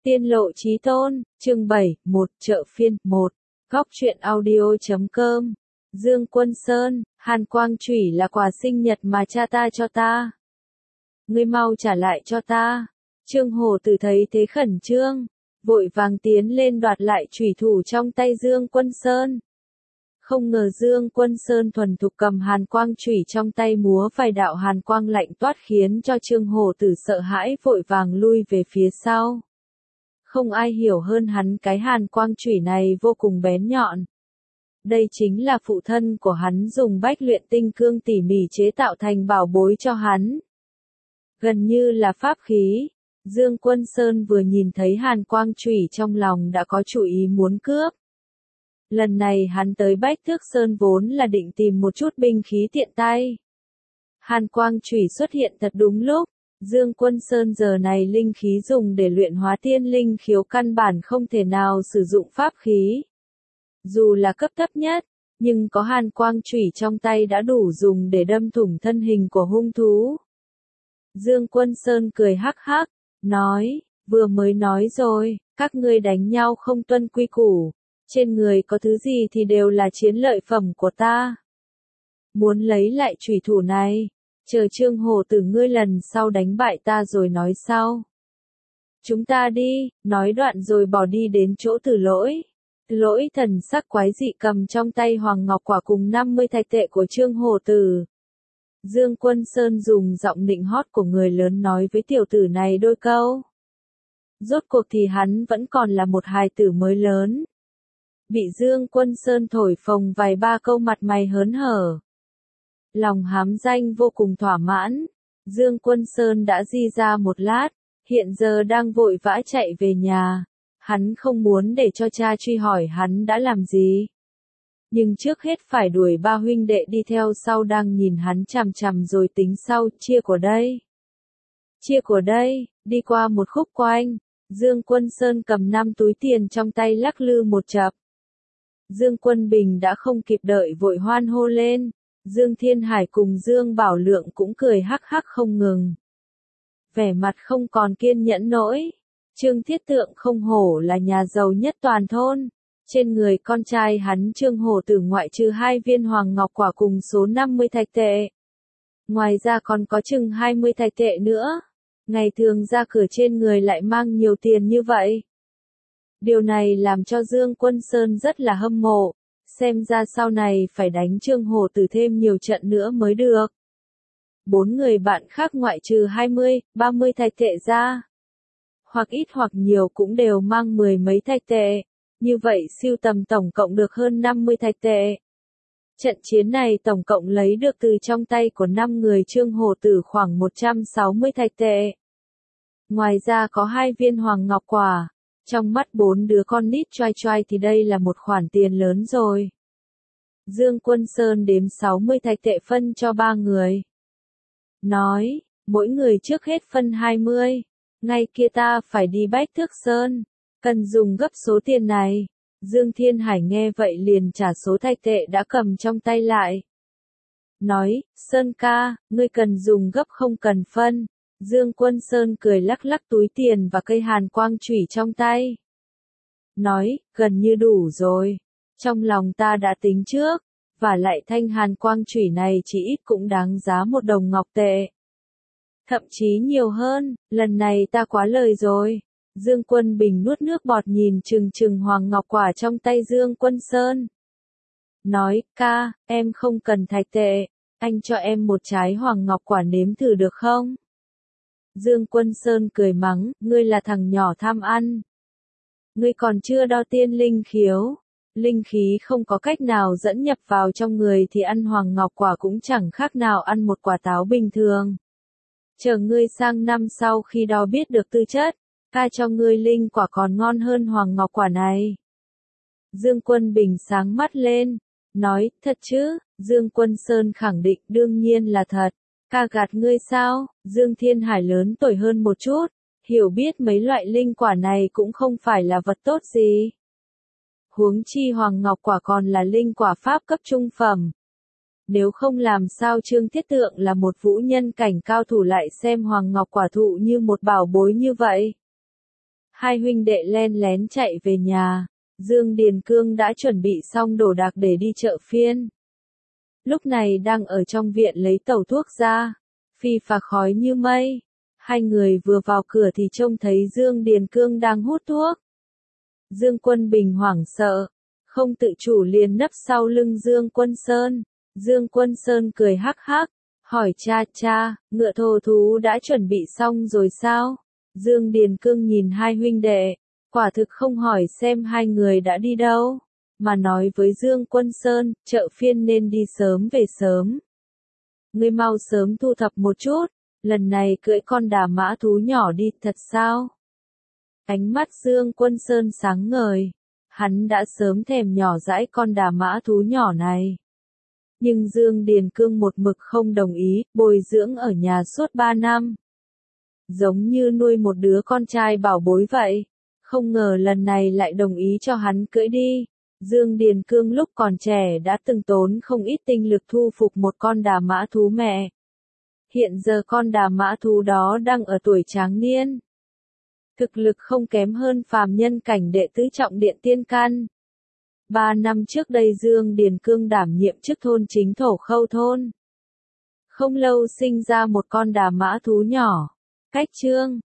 Tiên lộ chí tôn, chương 7, 1 chợ phiên, 1. Góc truyện audio.com. Dương Quân Sơn, Hàn Quang Chủy là quà sinh nhật mà cha ta cho ta. Ngươi mau trả lại cho ta. Trương Hổ Tử thấy thế khẩn trương, vội vàng tiến lên đoạt lại chủy thủ trong tay Dương Quân Sơn. Không ngờ Dương Quân Sơn thuần thục cầm hàn quang chủy trong tay múa vài đạo hàn quang lạnh toát khiến cho Trương Hổ Tử sợ hãi vội vàng lui về phía sau. Không ai hiểu hơn hắn cái hàn quang chủy này vô cùng bén nhọn. Đây chính là phụ thân của hắn dùng bách luyện tinh cương tỉ mỉ chế tạo thành bảo bối cho hắn. Gần như là pháp khí. Dương Quân Sơn vừa nhìn thấy hàn quang chủy trong lòng đã có chủ ý muốn cướp. Lần này hắn tới Bách Thước Sơn vốn là định tìm một chút binh khí tiện tay. Hàn quang chủy xuất hiện thật đúng lúc. Dương Quân Sơn giờ này linh khí dùng để luyện hóa tiên linh khiếu căn bản không thể nào sử dụng pháp khí. Dù là cấp thấp nhất, nhưng có hàn quang chủy trong tay đã đủ dùng để đâm thủng thân hình của hung thú. Dương Quân Sơn cười hắc hắc, nói, vừa mới nói rồi, các ngươi đánh nhau không tuân quy củ, trên người có thứ gì thì đều là chiến lợi phẩm của ta. Muốn lấy lại chủy thủ này, chờ Trương Hổ Tử ngươi lần sau đánh bại ta rồi nói sau. Chúng ta đi, nói đoạn rồi bỏ đi đến chỗ Tử Lỗi. Tử Lỗi thần sắc quái dị cầm trong tay hoàng ngọc quả cùng 50 thạch tệ của Trương Hổ Tử. Dương Quân Sơn dùng giọng nịnh hót của người lớn nói với tiểu tử này đôi câu. Rốt cuộc thì hắn vẫn còn là một hài tử mới lớn. Bị Dương Quân Sơn thổi phồng vài ba câu mặt mày hớn hở. Lòng hám danh vô cùng thỏa mãn, Dương Quân Sơn đã di ra một lát, hiện giờ đang vội vã chạy về nhà. Hắn không muốn để cho cha truy hỏi hắn đã làm gì. Nhưng trước hết phải đuổi ba huynh đệ đi theo sau đang nhìn hắn chằm chằm rồi tính sau, chia của đây. Chia của đây, đi qua một khúc quanh, Dương Quân Sơn cầm 5 túi tiền trong tay lắc lư một chập. Dương Quân Bình đã không kịp đợi vội hoan hô lên. Dương Thiên Hải cùng Dương Bảo Lượng cũng cười hắc hắc không ngừng. Vẻ mặt không còn kiên nhẫn nổi. Trương Thiết Tượng không hổ là nhà giàu nhất toàn thôn. Trên người con trai hắn Trương Hổ Tử ngoại trừ 2 viên hoàng ngọc quả cùng số 50 thạch tệ. Ngoài ra còn có chừng 20 thạch tệ nữa. Ngày thường ra cửa trên người lại mang nhiều tiền như vậy. Điều này làm cho Dương Quân Sơn rất là hâm mộ. Xem ra sau này phải đánh Trương Hổ Tử thêm nhiều trận nữa mới được. 4 người bạn khác ngoại trừ 20, 30 thạch tệ ra. Hoặc ít hoặc nhiều cũng đều mang 10 mấy thạch tệ. Như vậy siêu tầm tổng cộng được hơn 50 thạch tệ. Trận chiến này tổng cộng lấy được từ trong tay của 5 người Trương Hổ Tử khoảng 160 thạch tệ. Ngoài ra có 2 viên hoàng ngọc quả. Trong mắt 4 đứa con nít choai choai thì đây là một khoản tiền lớn rồi. Dương Quân Sơn đếm 60 thạch tệ phân cho 3 người. Nói, mỗi người trước hết phân 20. Ngay kia ta phải đi Bách Thước Sơn. Cần dùng gấp số tiền này. Dương Thiên Hải nghe vậy liền trả số thạch tệ đã cầm trong tay lại. Nói, Sơn ca, ngươi cần dùng gấp không cần phân. Dương Quân Sơn cười lắc lắc túi tiền và cây hàn quang chủy trong tay. Nói, gần như đủ rồi. Trong lòng ta đã tính trước, và lại thanh hàn quang chủy này chỉ ít cũng đáng giá 1 đồng ngọc tệ. Thậm chí nhiều hơn, lần này ta quá lời rồi. Dương Quân Bình nuốt nước bọt nhìn chừng chừng hoàng ngọc quả trong tay Dương Quân Sơn. Nói, ca, em không cần thạch tệ, anh cho em một trái hoàng ngọc quả nếm thử được không? Dương Quân Sơn cười mắng, ngươi là thằng nhỏ tham ăn. Ngươi còn chưa đo tiên linh khiếu. Linh khí không có cách nào dẫn nhập vào trong người thì ăn hoàng ngọc quả cũng chẳng khác nào ăn một quả táo bình thường. Chờ ngươi sang năm sau khi đo biết được tư chất, ca cho ngươi linh quả còn ngon hơn hoàng ngọc quả này. Dương Quân Bình sáng mắt lên, nói, thật chứ? Dương Quân Sơn khẳng định đương nhiên là thật. Ca gạt ngươi sao? Dương Thiên Hải lớn tuổi hơn một chút, hiểu biết mấy loại linh quả này cũng không phải là vật tốt gì. Huống chi hoàng ngọc quả còn là linh quả pháp cấp trung phẩm. Nếu không làm sao Trương Thiết Tượng là một vũ nhân cảnh cao thủ lại xem hoàng ngọc quả thụ như một bảo bối như vậy. Hai huynh đệ len lén chạy về nhà. Dương Điền Cương đã chuẩn bị xong đồ đạc để đi chợ phiên. Lúc này đang ở trong viện lấy tẩu thuốc ra. Phi phà khói như mây. Hai người vừa vào cửa thì trông thấy Dương Điền Cương đang hút thuốc. Dương Quân Bình hoảng sợ. Không tự chủ liền nấp sau lưng Dương Quân Sơn. Dương Quân Sơn cười hắc hắc. Hỏi cha, ngựa thổ thú đã chuẩn bị xong rồi sao? Dương Điền Cương nhìn hai huynh đệ. Quả thực không hỏi xem hai người đã đi đâu. Mà nói với Dương Quân Sơn, chợ phiên nên đi sớm về sớm. Ngươi mau sớm thu thập một chút. Lần này cưỡi con đà mã thú nhỏ đi thật sao? Ánh mắt Dương Quân Sơn sáng ngời. Hắn đã sớm thèm nhỏ dãi con đà mã thú nhỏ này. Nhưng Dương Điền Cương một mực không đồng ý, bồi dưỡng ở nhà suốt 3 năm. Giống như nuôi một đứa con trai bảo bối vậy. Không ngờ lần này lại đồng ý cho hắn cưỡi đi. Dương Điền Cương lúc còn trẻ đã từng tốn không ít tinh lực thu phục một con đà mã thú mẹ. Hiện giờ con đà mã thú đó đang ở tuổi tráng niên. Thực lực không kém hơn phàm nhân cảnh đệ tứ trọng điện tiên căn. 3 năm trước đây Dương Điền Cương đảm nhiệm chức thôn chính thổ khâu thôn. Không lâu sinh ra một con đà mã thú nhỏ. Cách chương